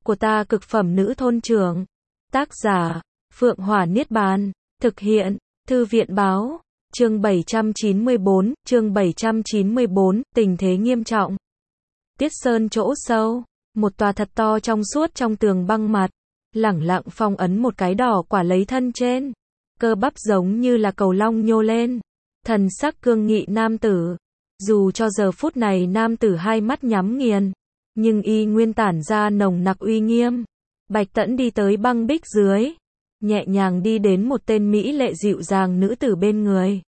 của ta cực phẩm nữ thôn trưởng. Tác giả, Phượng Hỏa Niết Bàn. Thực hiện, Thư viện báo. Chương 794, tình thế nghiêm trọng. Tiết Sơn chỗ sâu, một tòa thật to trong suốt trong tường băng mặt, lẳng lặng phong ấn một cái đỏ quả lấy thân trên. Cơ bắp giống như là cầu long nhô lên. Thần sắc cương nghị nam tử. Dù cho giờ phút này nam tử hai mắt nhắm nghiền, nhưng y nguyên tản ra nồng nặc uy nghiêm. Bạch Tẫn đi tới băng bích dưới, nhẹ nhàng đi đến một tên mỹ lệ dịu dàng nữ tử bên người.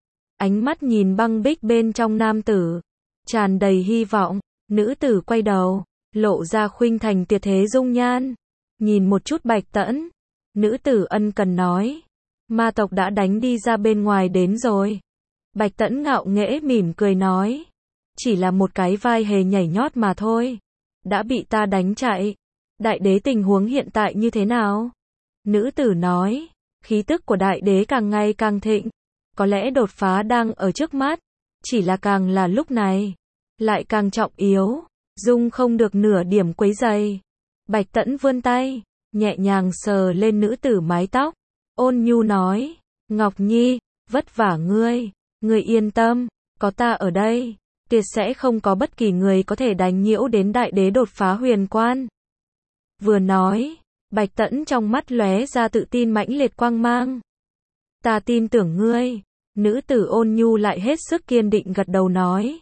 Ánh mắt nhìn băng bích bên trong nam tử, tràn đầy hy vọng. Nữ tử quay đầu, lộ ra khuynh thành tuyệt thế dung nhan. Nhìn một chút Bạch Tẫn, nữ tử ân cần nói, ma tộc đã đánh đi ra bên ngoài đến rồi. Bạch Tẫn ngạo nghễ mỉm cười nói, chỉ là một cái vai hề nhảy nhót mà thôi, đã bị ta đánh chạy. Đại đế tình huống hiện tại như thế nào? Nữ tử nói, khí tức của đại đế càng ngày càng thịnh, có lẽ đột phá đang ở trước mắt, chỉ là càng là lúc này, lại càng trọng yếu, dung không được nửa điểm quấy rầy. Bạch Tẫn vươn tay, nhẹ nhàng sờ lên nữ tử mái tóc, ôn nhu nói, Ngọc Nhi, vất vả ngươi, ngươi yên tâm, có ta ở đây, tuyệt sẽ không có bất kỳ người có thể đánh nhiễu đến đại đế đột phá huyền quan. Vừa nói, Bạch Tẫn trong mắt lóe ra tự tin mãnh liệt quang mang. Ta tin tưởng ngươi. Nữ tử ôn nhu lại hết sức kiên định gật đầu nói.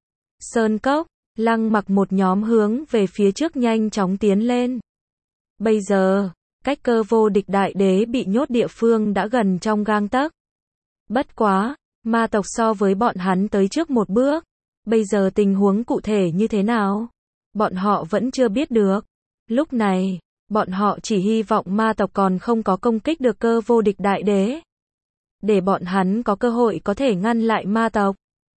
Sơn cốc, Lăng Mặc một nhóm hướng về phía trước nhanh chóng tiến lên. Bây giờ, cách Cơ Vô Địch đại đế bị nhốt địa phương đã gần trong gang tấc. Bất quá, ma tộc so với bọn hắn tới trước một bước. Bây giờ tình huống cụ thể như thế nào? Bọn họ vẫn chưa biết được. Lúc này, bọn họ chỉ hy vọng ma tộc còn không có công kích được Cơ Vô Địch đại đế, để bọn hắn có cơ hội có thể ngăn lại ma tộc,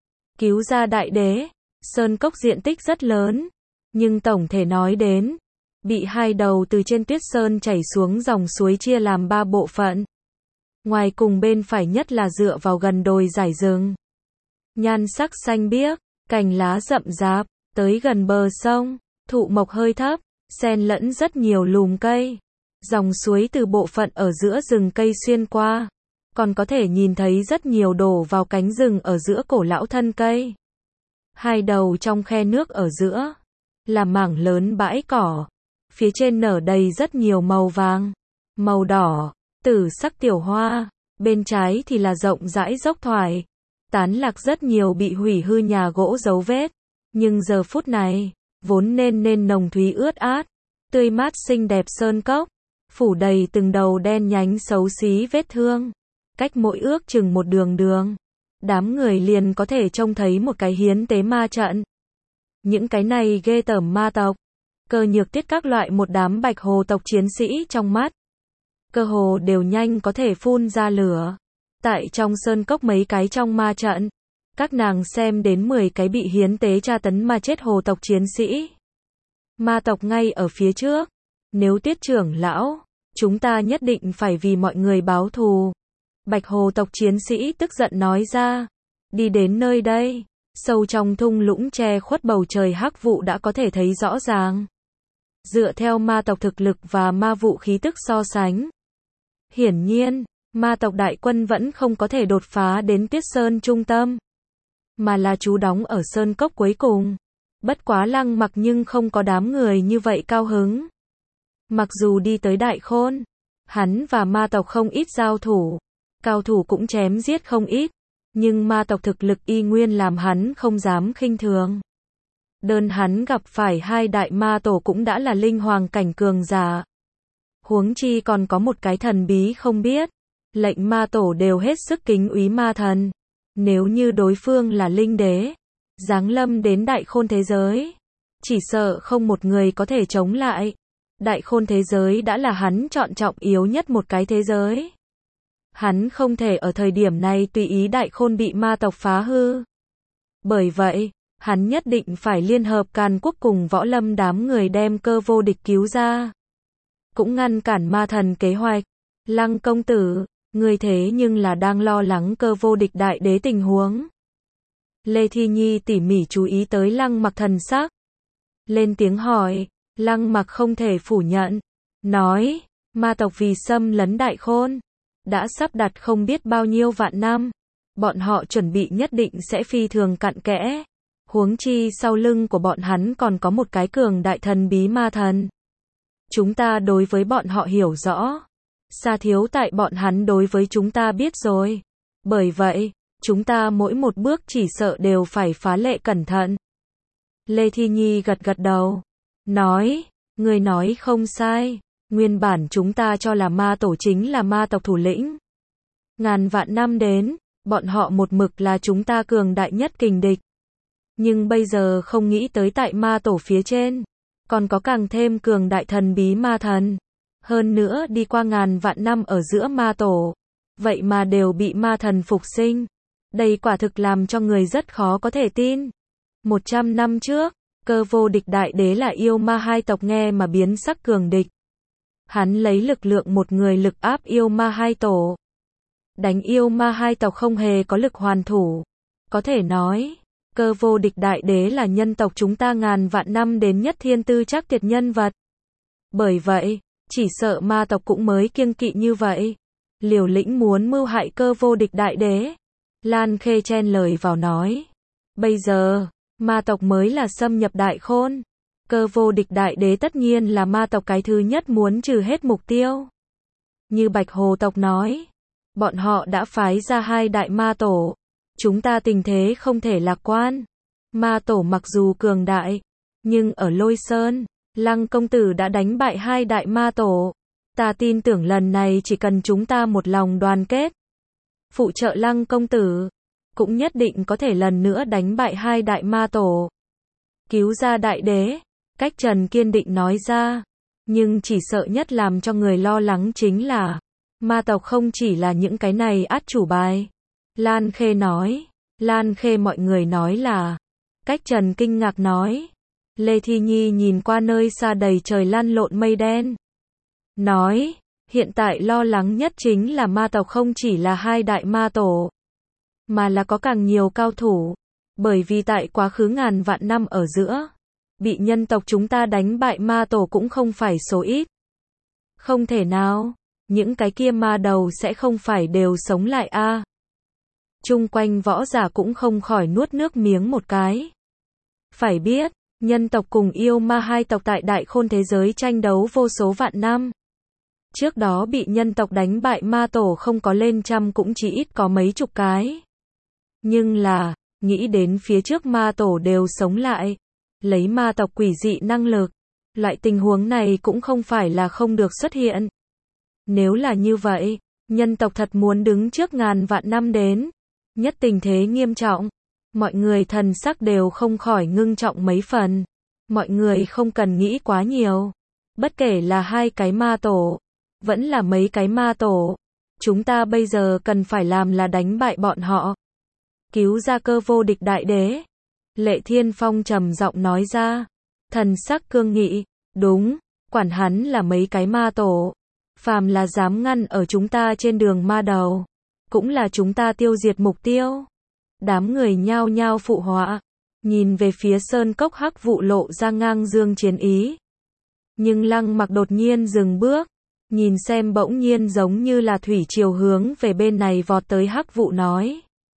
cứu ra đại đế. Sơn cốc diện tích rất lớn, nhưng tổng thể nói đến, bị hai đầu từ trên tuyết sơn chảy xuống dòng suối chia làm ba bộ phận. Ngoài cùng bên phải nhất là dựa vào gần đồi dải rừng. Nhan sắc xanh biếc, cành lá rậm rạp, tới gần bờ sông, thụ mộc hơi thấp, xen lẫn rất nhiều lùm cây. Dòng suối từ bộ phận ở giữa rừng cây xuyên qua, còn có thể nhìn thấy rất nhiều đổ vào cánh rừng ở giữa cổ lão thân cây. Hai đầu trong khe nước ở giữa, là mảng lớn bãi cỏ. Phía trên nở đầy rất nhiều màu vàng, màu đỏ, tử sắc tiểu hoa. Bên trái thì là rộng rãi dốc thoải, tán lạc rất nhiều bị hủy hư nhà gỗ dấu vết. Nhưng giờ phút này, vốn nên nồng thúy ướt át, tươi mát xinh đẹp sơn cốc, phủ đầy từng đầu đen nhánh xấu xí vết thương. Cách mỗi ước chừng một đường, đám người liền có thể trông thấy một cái hiến tế ma trận. Những cái này ghê tởm ma tộc, cơ nhược tiết các loại một đám bạch hồ tộc chiến sĩ trong mắt, cơ hồ đều nhanh có thể phun ra lửa. Tại trong sơn cốc mấy cái trong ma trận, các nàng xem đến 10 cái bị hiến tế tra tấn mà chết hồ tộc chiến sĩ. Ma tộc ngay ở phía trước. Nếu Tiết trưởng lão, chúng ta nhất định phải vì mọi người báo thù. Bạch hồ tộc chiến sĩ tức giận nói ra. Đi đến nơi đây, sâu trong thung lũng che khuất bầu trời hắc vụ đã có thể thấy rõ ràng. Dựa theo ma tộc thực lực và ma vụ khí tức so sánh, hiển nhiên, ma tộc đại quân vẫn không có thể đột phá đến Tiết Sơn trung tâm, mà là trú đóng ở sơn cốc cuối cùng. Bất quá Lăng Mặc nhưng không có đám người như vậy cao hứng. Mặc dù đi tới Đại Khôn, hắn và ma tộc không ít giao thủ, cao thủ cũng chém giết không ít, nhưng ma tộc thực lực y nguyên làm hắn không dám khinh thường. Đơn hắn gặp phải hai đại ma tổ cũng đã là linh hoàng cảnh cường giả. Huống chi còn có một cái thần bí không biết, lệnh ma tổ đều hết sức kính úy ma thần. Nếu như đối phương là linh đế, giáng lâm đến Đại Khôn thế giới, chỉ sợ không một người có thể chống lại. Đại Khôn thế giới đã là hắn chọn trọng yếu nhất một cái thế giới. Hắn không thể ở thời điểm này tùy ý Đại Khôn bị ma tộc phá hư. Bởi vậy, hắn nhất định phải liên hợp Càn Quốc cùng Võ Lâm đám người đem Cơ Vô Địch cứu ra, cũng ngăn cản ma thần kế hoạch. Lăng công tử, người thế nhưng là đang lo lắng Cơ Vô Địch đại đế tình huống. Lê Thi Nhi tỉ mỉ chú ý tới Lăng Mặc thần sắc, lên tiếng hỏi. Lăng Mặc không thể phủ nhận, nói, ma tộc vì xâm lấn Đại Khôn, đã sắp đặt không biết bao nhiêu vạn năm, bọn họ chuẩn bị nhất định sẽ phi thường cặn kẽ, huống chi sau lưng của bọn hắn còn có một cái cường đại thần bí ma thần. Chúng ta đối với bọn họ hiểu rõ, xa thiếu tại bọn hắn đối với chúng ta biết rồi. Bởi vậy, chúng ta mỗi một bước chỉ sợ đều phải phá lệ cẩn thận. Lê Thi Nhi gật gật đầu, nói, người nói không sai, nguyên bản chúng ta cho là ma tổ chính là ma tộc thủ lĩnh. Ngàn vạn năm đến, bọn họ một mực là chúng ta cường đại nhất kình địch. Nhưng bây giờ không nghĩ tới tại ma tổ phía trên, còn có càng thêm cường đại thần bí ma thần. Hơn nữa đi qua ngàn vạn năm ở giữa ma tổ, vậy mà đều bị ma thần phục sinh. Đây quả thực làm cho người rất khó có thể tin. 100 năm trước, Cơ Vô Địch đại đế là yêu ma hai tộc nghe mà biến sắc cường địch. Hắn lấy lực lượng một người lực áp yêu ma hai tổ. Đánh yêu ma hai tộc không hề có lực hoàn thủ. Có thể nói, Cơ Vô Địch đại đế là nhân tộc chúng ta ngàn vạn năm đến nhất thiên tư chắc tuyệt nhân vật. Bởi vậy, chỉ sợ ma tộc cũng mới kiêng kỵ như vậy. Liều lĩnh muốn mưu hại Cơ Vô Địch đại đế. Lan Khê chen lời vào nói. Bây giờ, ma tộc mới là xâm nhập Đại Khôn. Cơ Vô Địch đại đế tất nhiên là ma tộc cái thứ nhất muốn trừ hết mục tiêu. Như Bạch Hồ tộc nói, bọn họ đã phái ra 2 đại ma tổ. Chúng ta tình thế không thể lạc quan. Ma tổ mặc dù cường đại, nhưng ở Lôi Sơn, Lăng công tử đã đánh bại 2 đại ma tổ. Ta tin tưởng lần này chỉ cần chúng ta một lòng đoàn kết, phụ trợ Lăng công tử, cũng nhất định có thể lần nữa đánh bại 2 đại ma tổ. Cứu ra đại đế, Cách Trần kiên định nói ra. Nhưng chỉ sợ nhất làm cho người lo lắng chính là, ma tộc không chỉ là những cái này át chủ bài. Lan Khê nói. Lan Khê mọi người nói là. Cách Trần kinh ngạc nói. Lê Thi Nhi nhìn qua nơi xa đầy trời lăn lộn mây đen. Nói, hiện tại lo lắng nhất chính là ma tộc không chỉ là 2 đại ma tổ, mà là có càng nhiều cao thủ. Bởi vì tại quá khứ ngàn vạn năm ở giữa, bị nhân tộc chúng ta đánh bại ma tổ cũng không phải số ít. Không thể nào, những cái kia ma đầu sẽ không phải đều sống lại a. Chung quanh võ giả cũng không khỏi nuốt nước miếng một cái. Phải biết, nhân tộc cùng yêu ma hai tộc tại Đại Khôn thế giới tranh đấu vô số vạn năm. Trước đó bị nhân tộc đánh bại ma tổ không có lên trăm cũng chỉ ít có mấy chục cái. Nhưng là, nghĩ đến phía trước ma tổ đều sống lại, lấy ma tộc quỷ dị năng lực, loại tình huống này cũng không phải là không được xuất hiện. Nếu là như vậy, nhân tộc thật muốn đứng trước ngàn vạn năm đến, nhất tình thế nghiêm trọng, mọi người thần sắc đều không khỏi ngưng trọng mấy phần. Mọi người không cần nghĩ quá nhiều. Bất kể là 2 cái ma tổ, vẫn là mấy cái ma tổ, chúng ta bây giờ cần phải làm là đánh bại bọn họ. Cứu ra Cơ Vô Địch đại đế. Lệ Thiên Phong trầm giọng nói ra. Thần sắc cương nghị. Đúng, quản hắn là mấy cái ma tổ. Phàm là dám ngăn ở chúng ta trên đường ma đầu, cũng là chúng ta tiêu diệt mục tiêu. Đám người nhao nhao phụ họa. Nhìn về phía sơn cốc hắc vụ lộ ra ngang dương chiến ý. Nhưng Lăng Mặc đột nhiên dừng bước. Nhìn xem bỗng nhiên giống như là thủy triều hướng về bên này vọt tới hắc vụ nói.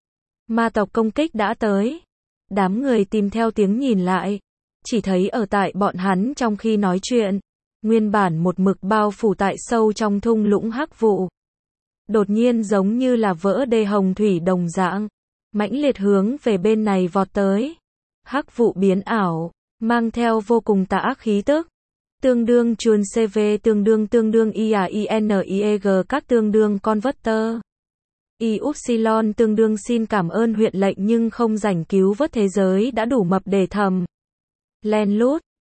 Ma tộc công kích đã tới. Đám người tìm theo tiếng nhìn lại. Chỉ thấy ở tại bọn hắn trong khi nói chuyện, nguyên bản một mực bao phủ tại sâu trong thung lũng hắc vụ. Đột nhiên giống như là vỡ đê hồng thủy đồng dạng, mãnh liệt hướng về bên này vọt tới. Hắc vụ biến ảo, mang theo vô cùng tà ác khí tức. Tương đương chuồn CV tương đương IAINIEG các tương đương converter. Yupsilon tương đương xin cảm ơn huyện lệnh nhưng không rảnh cứu vớt thế giới đã đủ mập để thầm. Len lút,